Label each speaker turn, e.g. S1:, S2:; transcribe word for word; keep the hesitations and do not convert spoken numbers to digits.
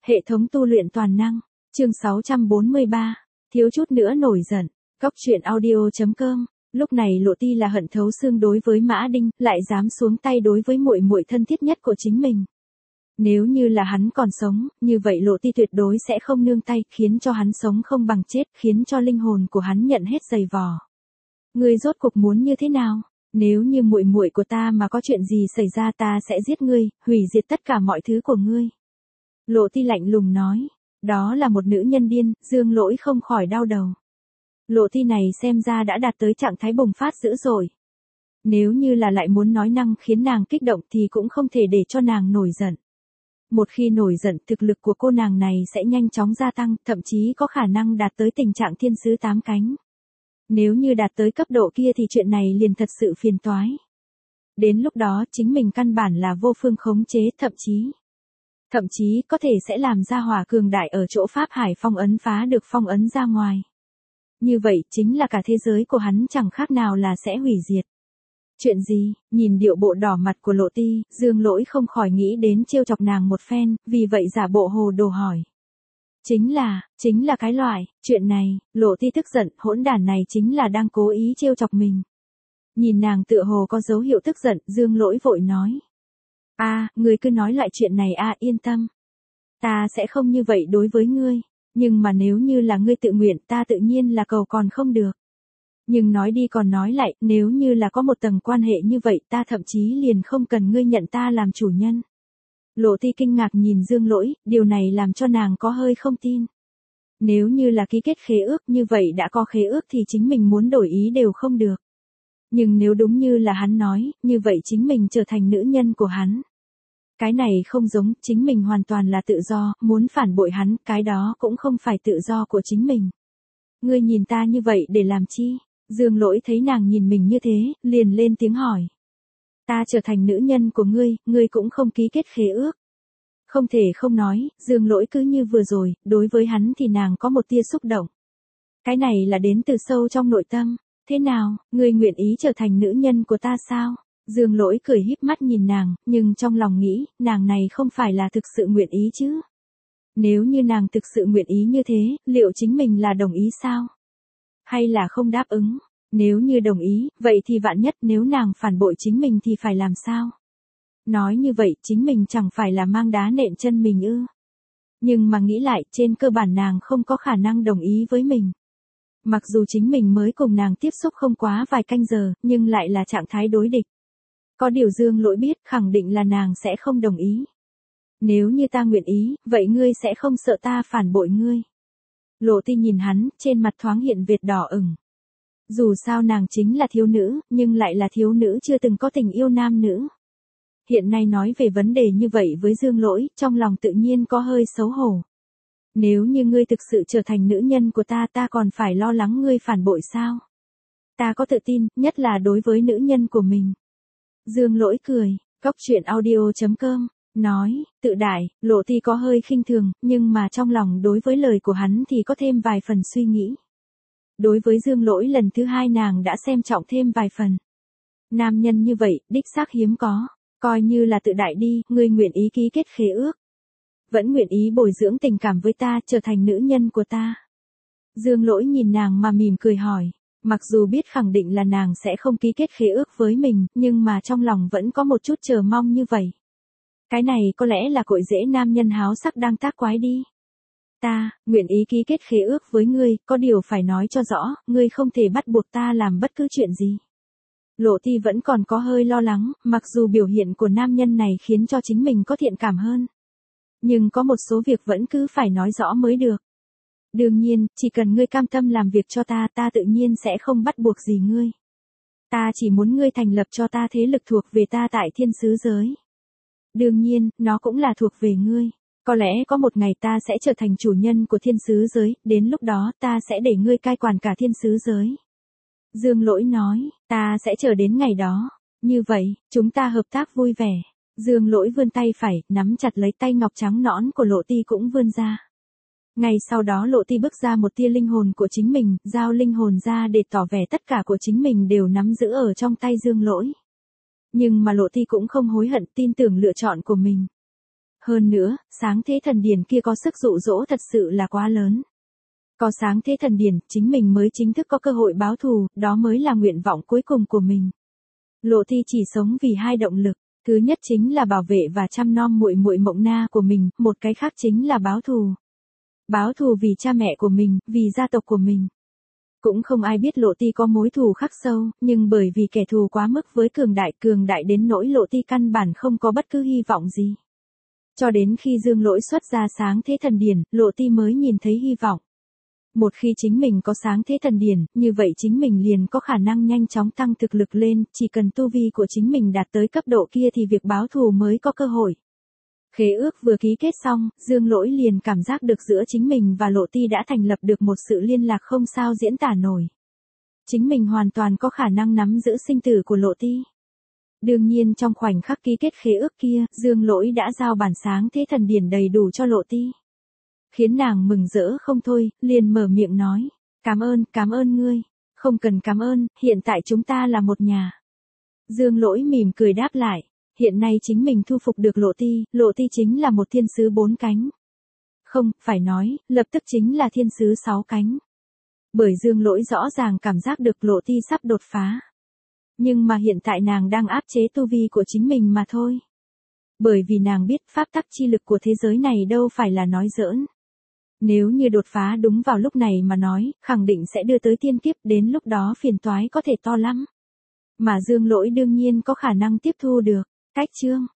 S1: Hệ thống tu luyện toàn năng, chương sáu trăm bốn mươi ba, thiếu chút nữa nổi giận. Cóc truyện audio chấm com. Lúc này Lộ Ti là hận thấu xương đối với Mã Đinh, lại dám xuống tay đối với muội muội thân thiết nhất của chính mình. Nếu như là hắn còn sống, như vậy Lộ Ti tuyệt đối sẽ không nương tay, khiến cho hắn sống không bằng chết, khiến cho linh hồn của hắn nhận hết giày vò. Ngươi rốt cuộc muốn như thế nào? Nếu như muội muội của ta mà có chuyện gì xảy ra, ta sẽ giết ngươi, hủy diệt tất cả mọi thứ của ngươi. Lộ Ti lạnh lùng nói, đó là một nữ nhân điên. Dương Lỗi không khỏi đau đầu. Lộ Ti này xem ra đã đạt tới trạng thái bùng phát dữ dội. Nếu như là lại muốn nói năng khiến nàng kích động thì cũng không thể để cho nàng nổi giận. Một khi nổi giận, thực lực của cô nàng này sẽ nhanh chóng gia tăng, thậm chí có khả năng đạt tới tình trạng thiên sứ tám cánh. Nếu như đạt tới cấp độ kia thì chuyện này liền thật sự phiền toái. Đến lúc đó chính mình căn bản là vô phương khống chế, thậm chí Thậm chí có thể sẽ làm ra hỏa cường đại ở chỗ Pháp Hải phong ấn phá được phong ấn ra ngoài. Như vậy chính là cả thế giới của hắn chẳng khác nào là sẽ hủy diệt. Chuyện gì? Nhìn điệu bộ đỏ mặt của Lộ Ti, Dương Lỗi không khỏi nghĩ đến trêu chọc nàng một phen, vì vậy giả bộ hồ đồ hỏi. Chính là, chính là cái loại, chuyện này. Lộ Ti tức giận, hỗn đản này chính là đang cố ý trêu chọc mình. Nhìn nàng tựa hồ có dấu hiệu tức giận, Dương Lỗi vội nói. A, à, ngươi cứ nói lại chuyện này a, à, yên tâm. Ta sẽ không như vậy đối với ngươi, nhưng mà nếu như là ngươi tự nguyện, ta tự nhiên là cầu còn không được. Nhưng nói đi còn nói lại, nếu như là có một tầng quan hệ như vậy, ta thậm chí liền không cần ngươi nhận ta làm chủ nhân. Lộ Ti kinh ngạc nhìn Dương Lỗi, điều này làm cho nàng có hơi không tin. Nếu như là ký kết khế ước như vậy, đã có khế ước thì chính mình muốn đổi ý đều không được. Nhưng nếu đúng như là hắn nói, như vậy chính mình trở thành nữ nhân của hắn. Cái này không giống, chính mình hoàn toàn là tự do, muốn phản bội hắn, cái đó cũng không phải tự do của chính mình. Ngươi nhìn ta như vậy để làm chi? Dương Lỗi thấy nàng nhìn mình như thế, liền lên tiếng hỏi. Ta trở thành nữ nhân của ngươi, ngươi cũng không ký kết khế ước. Không thể không nói, Dương Lỗi cứ như vừa rồi, đối với hắn thì nàng có một tia xúc động. Cái này là đến từ sâu trong nội tâm. Thế nào, ngươi nguyện ý trở thành nữ nhân của ta sao? Dương Lỗi cười híp mắt nhìn nàng, nhưng trong lòng nghĩ, nàng này không phải là thực sự nguyện ý chứ? Nếu như nàng thực sự nguyện ý như thế, liệu chính mình là đồng ý sao? Hay là không đáp ứng? Nếu như đồng ý, vậy thì vạn nhất nếu nàng phản bội chính mình thì phải làm sao? Nói như vậy, chính mình chẳng phải là mang đá nện chân mình ư? Nhưng mà nghĩ lại, trên cơ bản nàng không có khả năng đồng ý với mình. Mặc dù chính mình mới cùng nàng tiếp xúc không quá vài canh giờ, nhưng lại là trạng thái đối địch. Có điều Dương Lỗi biết, khẳng định là nàng sẽ không đồng ý. Nếu như ta nguyện ý, vậy ngươi sẽ không sợ ta phản bội ngươi. Lộ Ti nhìn hắn, trên mặt thoáng hiện vệt đỏ ửng. Dù sao nàng chính là thiếu nữ, nhưng lại là thiếu nữ chưa từng có tình yêu nam nữ. Hiện nay nói về vấn đề như vậy với Dương Lỗi, trong lòng tự nhiên có hơi xấu hổ. Nếu như ngươi thực sự trở thành nữ nhân của ta, ta còn phải lo lắng ngươi phản bội sao? Ta có tự tin, nhất là đối với nữ nhân của mình. Dương Lỗi cười, cóc truyện audio chấm com, nói, tự đại. Lộ Ti có hơi khinh thường, nhưng mà trong lòng đối với lời của hắn thì có thêm vài phần suy nghĩ. Đối với Dương Lỗi lần thứ hai nàng đã xem trọng thêm vài phần. Nam nhân như vậy, đích xác hiếm có, coi như là tự đại đi, ngươi nguyện ý ký kết khế ước. Vẫn nguyện ý bồi dưỡng tình cảm với ta, trở thành nữ nhân của ta. Dương Lỗi nhìn nàng mà mỉm cười hỏi, mặc dù biết khẳng định là nàng sẽ không ký kết khế ước với mình, nhưng mà trong lòng vẫn có một chút chờ mong như vậy. Cái này có lẽ là cội rễ nam nhân háo sắc đang tác quái đi. Ta, nguyện ý ký kết khế ước với ngươi, có điều phải nói cho rõ, ngươi không thể bắt buộc ta làm bất cứ chuyện gì. Lộ Ti vẫn còn có hơi lo lắng, mặc dù biểu hiện của nam nhân này khiến cho chính mình có thiện cảm hơn. Nhưng có một số việc vẫn cứ phải nói rõ mới được. Đương nhiên, chỉ cần ngươi cam tâm làm việc cho ta, ta tự nhiên sẽ không bắt buộc gì ngươi. Ta chỉ muốn ngươi thành lập cho ta thế lực thuộc về ta tại thiên sứ giới. Đương nhiên, nó cũng là thuộc về ngươi. Có lẽ có một ngày ta sẽ trở thành chủ nhân của thiên sứ giới, đến lúc đó ta sẽ để ngươi cai quản cả thiên sứ giới. Dương Lỗi nói, ta sẽ chờ đến ngày đó. Như vậy, chúng ta hợp tác vui vẻ. Dương Lỗi vươn tay phải, nắm chặt lấy tay ngọc trắng nõn của Lộ Ti cũng vươn ra. Ngay sau đó Lộ Ti bước ra một tia linh hồn của chính mình, giao linh hồn ra để tỏ vẻ tất cả của chính mình đều nắm giữ ở trong tay Dương Lỗi. Nhưng mà Lộ Ti cũng không hối hận, tin tưởng lựa chọn của mình. Hơn nữa, sáng thế thần điển kia có sức dụ dỗ thật sự là quá lớn. Có sáng thế thần điển, chính mình mới chính thức có cơ hội báo thù, đó mới là nguyện vọng cuối cùng của mình. Lộ Ti chỉ sống vì hai động lực, thứ nhất chính là bảo vệ và chăm nom muội muội Mộng Na của mình, một cái khác chính là báo thù. Báo thù vì cha mẹ của mình, vì gia tộc của mình. Cũng không ai biết Lộ Ti có mối thù khắc sâu, nhưng bởi vì kẻ thù quá mức với cường đại, cường đại đến nỗi Lộ Ti căn bản không có bất cứ hy vọng gì. Cho đến khi Dương Lỗi xuất ra sáng thế thần điển, Lộ Ti mới nhìn thấy hy vọng. Một khi chính mình có sáng thế thần điển, như vậy chính mình liền có khả năng nhanh chóng tăng thực lực lên, chỉ cần tu vi của chính mình đạt tới cấp độ kia thì việc báo thù mới có cơ hội. Khế ước vừa ký kết xong, Dương Lỗi liền cảm giác được giữa chính mình và Lộ Ti đã thành lập được một sự liên lạc không sao diễn tả nổi. Chính mình hoàn toàn có khả năng nắm giữ sinh tử của Lộ Ti. Đương nhiên trong khoảnh khắc ký kết khế ước kia, Dương Lỗi đã giao bản sáng thế thần điển đầy đủ cho Lộ Ti. Khiến nàng mừng rỡ không thôi, liền mở miệng nói, cảm ơn, cảm ơn ngươi, không cần cảm ơn, hiện tại chúng ta là một nhà. Dương Lỗi mỉm cười đáp lại, hiện nay chính mình thu phục được Lộ Ti, Lộ Ti chính là một thiên sứ bốn cánh. Không, phải nói, lập tức chính là thiên sứ sáu cánh. Bởi Dương Lỗi rõ ràng cảm giác được Lộ Ti sắp đột phá. Nhưng mà hiện tại nàng đang áp chế tu vi của chính mình mà thôi. Bởi vì nàng biết pháp tắc chi lực của thế giới này đâu phải là nói giỡn. Nếu như đột phá đúng vào lúc này mà nói, khẳng định sẽ đưa tới tiên kiếp, đến lúc đó phiền toái có thể to lắm. Mà Dương Lỗi đương nhiên có khả năng tiếp thu được. Cách chương